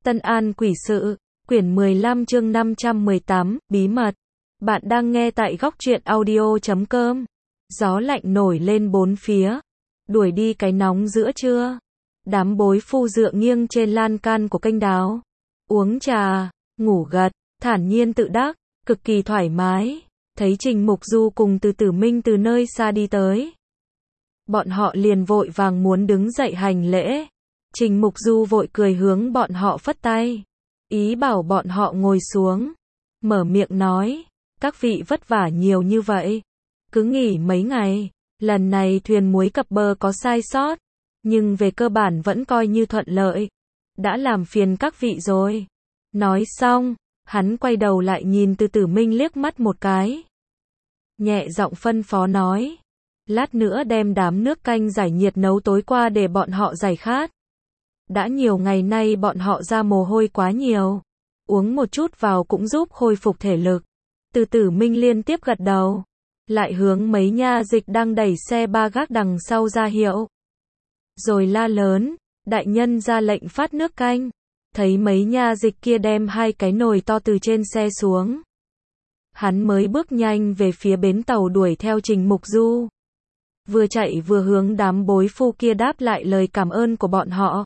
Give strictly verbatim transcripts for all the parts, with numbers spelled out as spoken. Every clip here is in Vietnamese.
Tân An Quỷ Sự, quyển mười lăm chương năm trăm mười tám, bí mật. Bạn đang nghe tại góc truyện audio chấm com. Gió lạnh nổi lên bốn phía. Đuổi đi cái nóng giữa trưa. Đám bối phu dựa nghiêng trên lan can của kênh đào. Uống trà, ngủ gật, thản nhiên tự đắc, cực kỳ thoải mái. Thấy Trình Mục Du cùng Từ Tử Minh từ nơi xa đi tới. Bọn họ liền vội vàng muốn đứng dậy hành lễ. Trình Mục Du vội cười hướng bọn họ phất tay. Ý bảo bọn họ ngồi xuống. Mở miệng nói. Các vị vất vả nhiều như vậy. Cứ nghỉ mấy ngày. Lần này thuyền muối cập bờ có sai sót. Nhưng về cơ bản vẫn coi như thuận lợi. Đã làm phiền các vị rồi. Nói xong. Hắn quay đầu lại nhìn Từ Tử Minh liếc mắt một cái. Nhẹ giọng phân phó nói. Lát nữa đem đám nước canh giải nhiệt nấu tối qua để bọn họ giải khát. Đã nhiều ngày nay bọn họ ra mồ hôi quá nhiều. Uống một chút vào cũng giúp khôi phục thể lực. Từ Tử Minh liên tiếp gật đầu. Lại hướng mấy nha dịch đang đẩy xe ba gác đằng sau ra hiệu. Rồi la lớn. Đại nhân ra lệnh phát nước canh. Thấy mấy nha dịch kia đem hai cái nồi to từ trên xe xuống. Hắn mới bước nhanh về phía bến tàu đuổi theo Trình Mục Du. Vừa chạy vừa hướng đám bối phu kia đáp lại lời cảm ơn của bọn họ.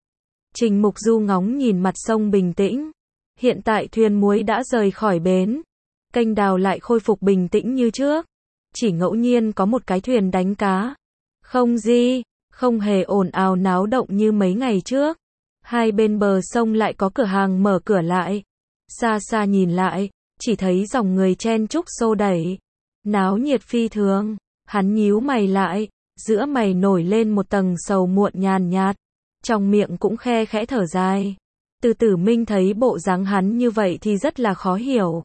Trình Mục Du ngóng nhìn mặt sông bình tĩnh. Hiện tại thuyền muối đã rời khỏi bến. Kênh đào lại khôi phục bình tĩnh như trước. Chỉ ngẫu nhiên có một cái thuyền đánh cá. Không gì, không hề ồn ào náo động như mấy ngày trước. Hai bên bờ sông lại có cửa hàng mở cửa lại. Xa xa nhìn lại, chỉ thấy dòng người chen chúc xô đẩy. Náo nhiệt phi thường. Hắn nhíu mày lại, giữa mày nổi lên một tầng sầu muộn nhàn nhạt. Trong miệng cũng khe khẽ thở dài. Từ Tử Minh thấy bộ dáng hắn như vậy thì rất là khó hiểu.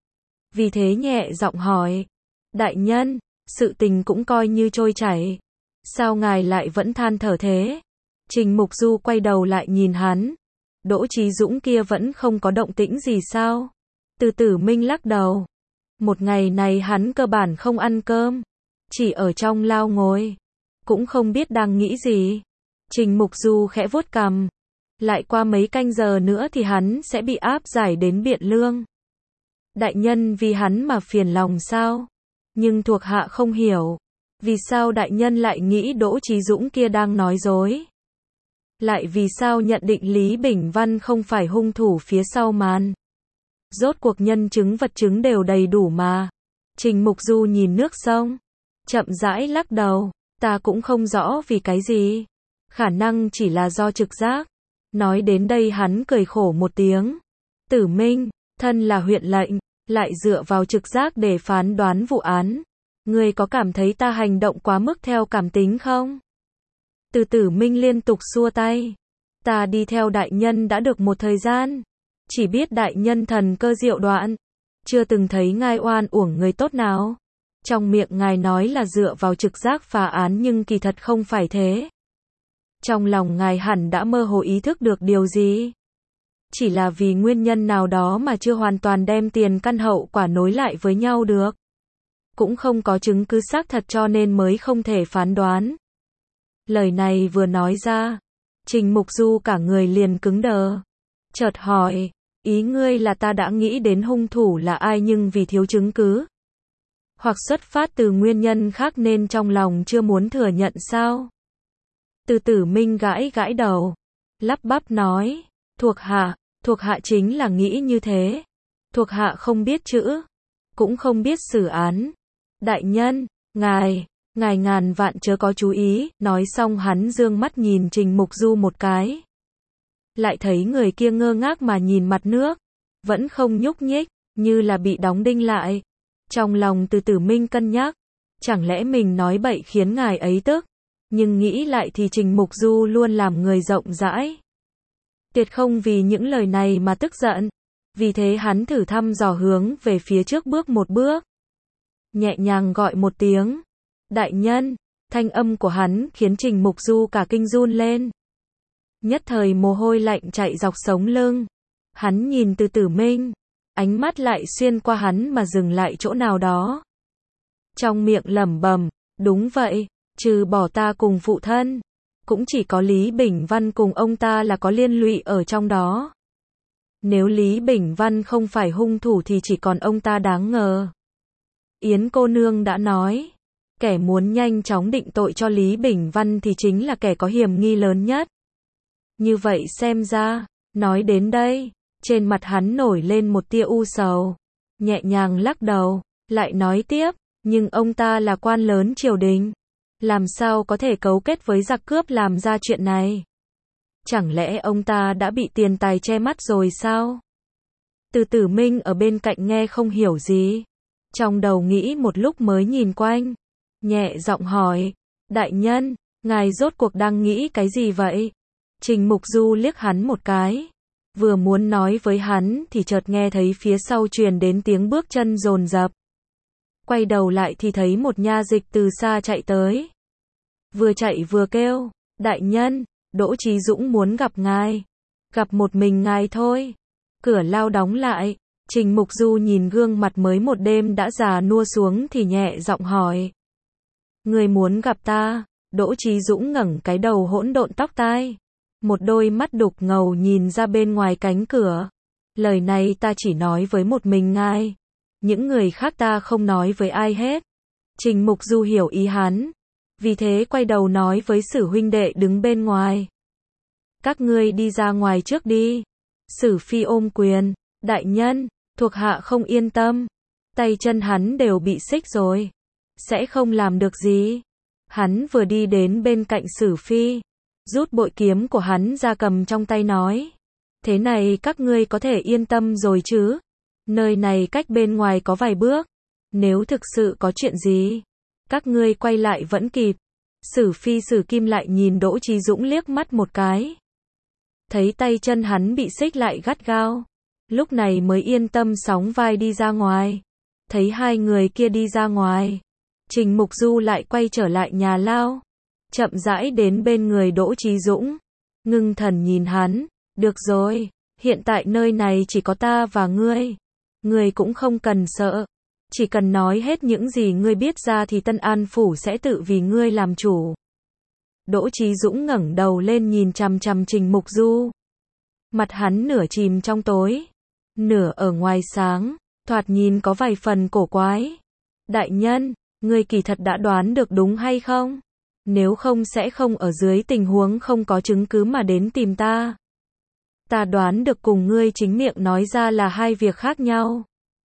Vì thế nhẹ giọng hỏi. Đại nhân, sự tình cũng coi như trôi chảy. Sao ngài lại vẫn than thở thế? Trình Mục Du quay đầu lại nhìn hắn. Đỗ Chí Dũng kia vẫn không có động tĩnh gì sao? Từ Tử Minh lắc đầu. Một ngày này hắn cơ bản không ăn cơm. Chỉ ở trong lao ngồi. Cũng không biết đang nghĩ gì. Trình Mục Du khẽ vuốt cằm. Lại qua mấy canh giờ nữa thì hắn sẽ bị áp giải đến Biện Lương. Đại nhân vì hắn mà phiền lòng sao? Nhưng thuộc hạ không hiểu. Vì sao đại nhân lại nghĩ Đỗ Chí Dũng kia đang nói dối? Lại vì sao nhận định Lý Bình Văn không phải hung thủ phía sau màn? Rốt cuộc nhân chứng vật chứng đều đầy đủ mà. Trình Mục Du nhìn nước sông. Chậm rãi lắc đầu. Ta cũng không rõ vì cái gì. Khả năng chỉ là do trực giác. Nói đến đây hắn cười khổ một tiếng. Tử Minh, thân là huyện lệnh, lại dựa vào trực giác để phán đoán vụ án. Ngươi có cảm thấy ta hành động quá mức theo cảm tính không? Từ Tử Minh liên tục xua tay. Ta đi theo đại nhân đã được một thời gian. Chỉ biết đại nhân thần cơ diệu đoạn. Chưa từng thấy ngài oan uổng người tốt nào. Trong miệng ngài nói là dựa vào trực giác phá án nhưng kỳ thật không phải thế. Trong lòng ngài hẳn đã mơ hồ ý thức được điều gì. Chỉ là vì nguyên nhân nào đó mà chưa hoàn toàn đem tiền căn hậu quả nối lại với nhau được. Cũng không có chứng cứ xác thật cho nên mới không thể phán đoán. Lời này vừa nói ra. Trình Mục Du cả người liền cứng đờ. Chợt hỏi. Ý ngươi là ta đã nghĩ đến hung thủ là ai nhưng vì thiếu chứng cứ. Hoặc xuất phát từ nguyên nhân khác nên trong lòng chưa muốn thừa nhận sao? Từ Tử Minh gãi gãi đầu. Lắp bắp nói. Thuộc hạ, thuộc hạ chính là nghĩ như thế. Thuộc hạ không biết chữ. Cũng không biết xử án. Đại nhân, ngài, ngài ngàn vạn chớ có chú ý. Nói xong hắn dương mắt nhìn Trình Mục Du một cái. Lại thấy người kia ngơ ngác mà nhìn mặt nước. Vẫn không nhúc nhích, như là bị đóng đinh lại. Trong lòng Từ Tử Minh cân nhắc. Chẳng lẽ mình nói bậy khiến ngài ấy tức. Nhưng nghĩ lại thì Trình Mục Du luôn làm người rộng rãi. Tuyệt không vì những lời này mà tức giận. Vì thế hắn thử thăm dò hướng về phía trước bước một bước. Nhẹ nhàng gọi một tiếng. Đại nhân, thanh âm của hắn khiến Trình Mục Du cả kinh run lên. Nhất thời mồ hôi lạnh chạy dọc sống lưng. Hắn nhìn Từ Tử Minh. Ánh mắt lại xuyên qua hắn mà dừng lại chỗ nào đó. Trong miệng lẩm bẩm, đúng vậy, trừ bỏ ta cùng phụ thân. Cũng chỉ có Lý Bình Văn cùng ông ta là có liên lụy ở trong đó. Nếu Lý Bình Văn không phải hung thủ thì chỉ còn ông ta đáng ngờ. Yến cô nương đã nói, kẻ muốn nhanh chóng định tội cho Lý Bình Văn thì chính là kẻ có hiểm nghi lớn nhất. Như vậy xem ra, nói đến đây, trên mặt hắn nổi lên một tia u sầu, nhẹ nhàng lắc đầu, lại nói tiếp, nhưng ông ta là quan lớn triều đình, làm sao có thể cấu kết với giặc cướp làm ra chuyện này? Chẳng lẽ ông ta đã bị tiền tài che mắt rồi sao? Từ Tử Minh ở bên cạnh nghe không hiểu gì, trong đầu nghĩ một lúc mới nhìn quanh, nhẹ giọng hỏi, đại nhân, ngài rốt cuộc đang nghĩ cái gì vậy? Trình Mục Du liếc hắn một cái, vừa muốn nói với hắn thì chợt nghe thấy phía sau truyền đến tiếng bước chân dồn dập. Quay đầu lại thì thấy một nha dịch từ xa chạy tới. Vừa chạy vừa kêu, đại nhân, Đỗ Chí Dũng muốn gặp ngài. Gặp một mình ngài thôi. Cửa lao đóng lại, Trình Mục Du nhìn gương mặt mới một đêm đã già nua xuống thì nhẹ giọng hỏi. Người muốn gặp ta? Đỗ Chí Dũng ngẩng cái đầu hỗn độn tóc tai. Một đôi mắt đục ngầu nhìn ra bên ngoài cánh cửa. Lời này ta chỉ nói với một mình ngài. Những người khác ta không nói với ai hết. Trình Mục Du hiểu ý hắn. Vì thế quay đầu nói với Sử huynh đệ đứng bên ngoài. Các ngươi đi ra ngoài trước đi. Sử Phi ôm quyền. Đại nhân, thuộc hạ không yên tâm. Tay chân hắn đều bị xích rồi. Sẽ không làm được gì. Hắn vừa đi đến bên cạnh Sử Phi. Rút bội kiếm của hắn ra cầm trong tay nói. Thế này các ngươi có thể yên tâm rồi chứ. Nơi này cách bên ngoài có vài bước. Nếu thực sự có chuyện gì, các ngươi quay lại vẫn kịp. Sử Phi Sử Kim lại nhìn Đỗ Chí Dũng liếc mắt một cái. Thấy tay chân hắn bị xích lại gắt gao. Lúc này mới yên tâm sóng vai đi ra ngoài. Thấy hai người kia đi ra ngoài. Trình Mục Du lại quay trở lại nhà lao. Chậm rãi đến bên người Đỗ Chí Dũng. Ngưng thần nhìn hắn. Được rồi, hiện tại nơi này chỉ có ta và ngươi. Ngươi cũng không cần sợ. Chỉ cần nói hết những gì ngươi biết ra thì Tân An Phủ sẽ tự vì ngươi làm chủ. Đỗ Chí Dũng ngẩng đầu lên nhìn chằm chằm Trình Mục Du. Mặt hắn nửa chìm trong tối, nửa ở ngoài sáng, thoạt nhìn có vài phần cổ quái. Đại nhân, ngươi kỳ thật đã đoán được đúng hay không? Nếu không sẽ không ở dưới tình huống không có chứng cứ mà đến tìm ta. Ta đoán được cùng ngươi chính miệng nói ra là hai việc khác nhau.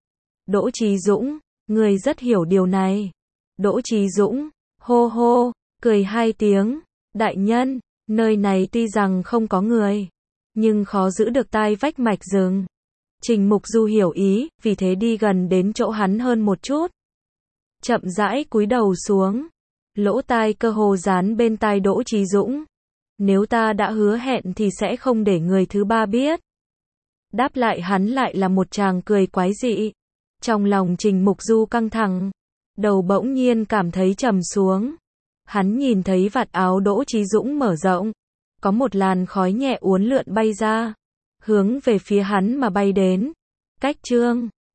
Đỗ Chí Dũng, ngươi rất hiểu điều này. Đỗ Chí Dũng, hô hô, cười hai tiếng. Đại nhân, nơi này tuy rằng không có người, nhưng khó giữ được tai vách mạch rừng. Trình Mục Du hiểu ý, vì thế đi gần đến chỗ hắn hơn một chút. Chậm rãi cúi đầu xuống. Lỗ tai cơ hồ dán bên tai Đỗ Chí Dũng. Nếu ta đã hứa hẹn thì sẽ không để người thứ ba biết. Đáp lại hắn lại là một tràng cười quái dị. Trong lòng Trình Mục Du căng thẳng. Đầu bỗng nhiên cảm thấy trầm xuống. Hắn nhìn thấy vạt áo Đỗ Chí Dũng mở rộng. Có một làn khói nhẹ uốn lượn bay ra. Hướng về phía hắn mà bay đến. Cách chương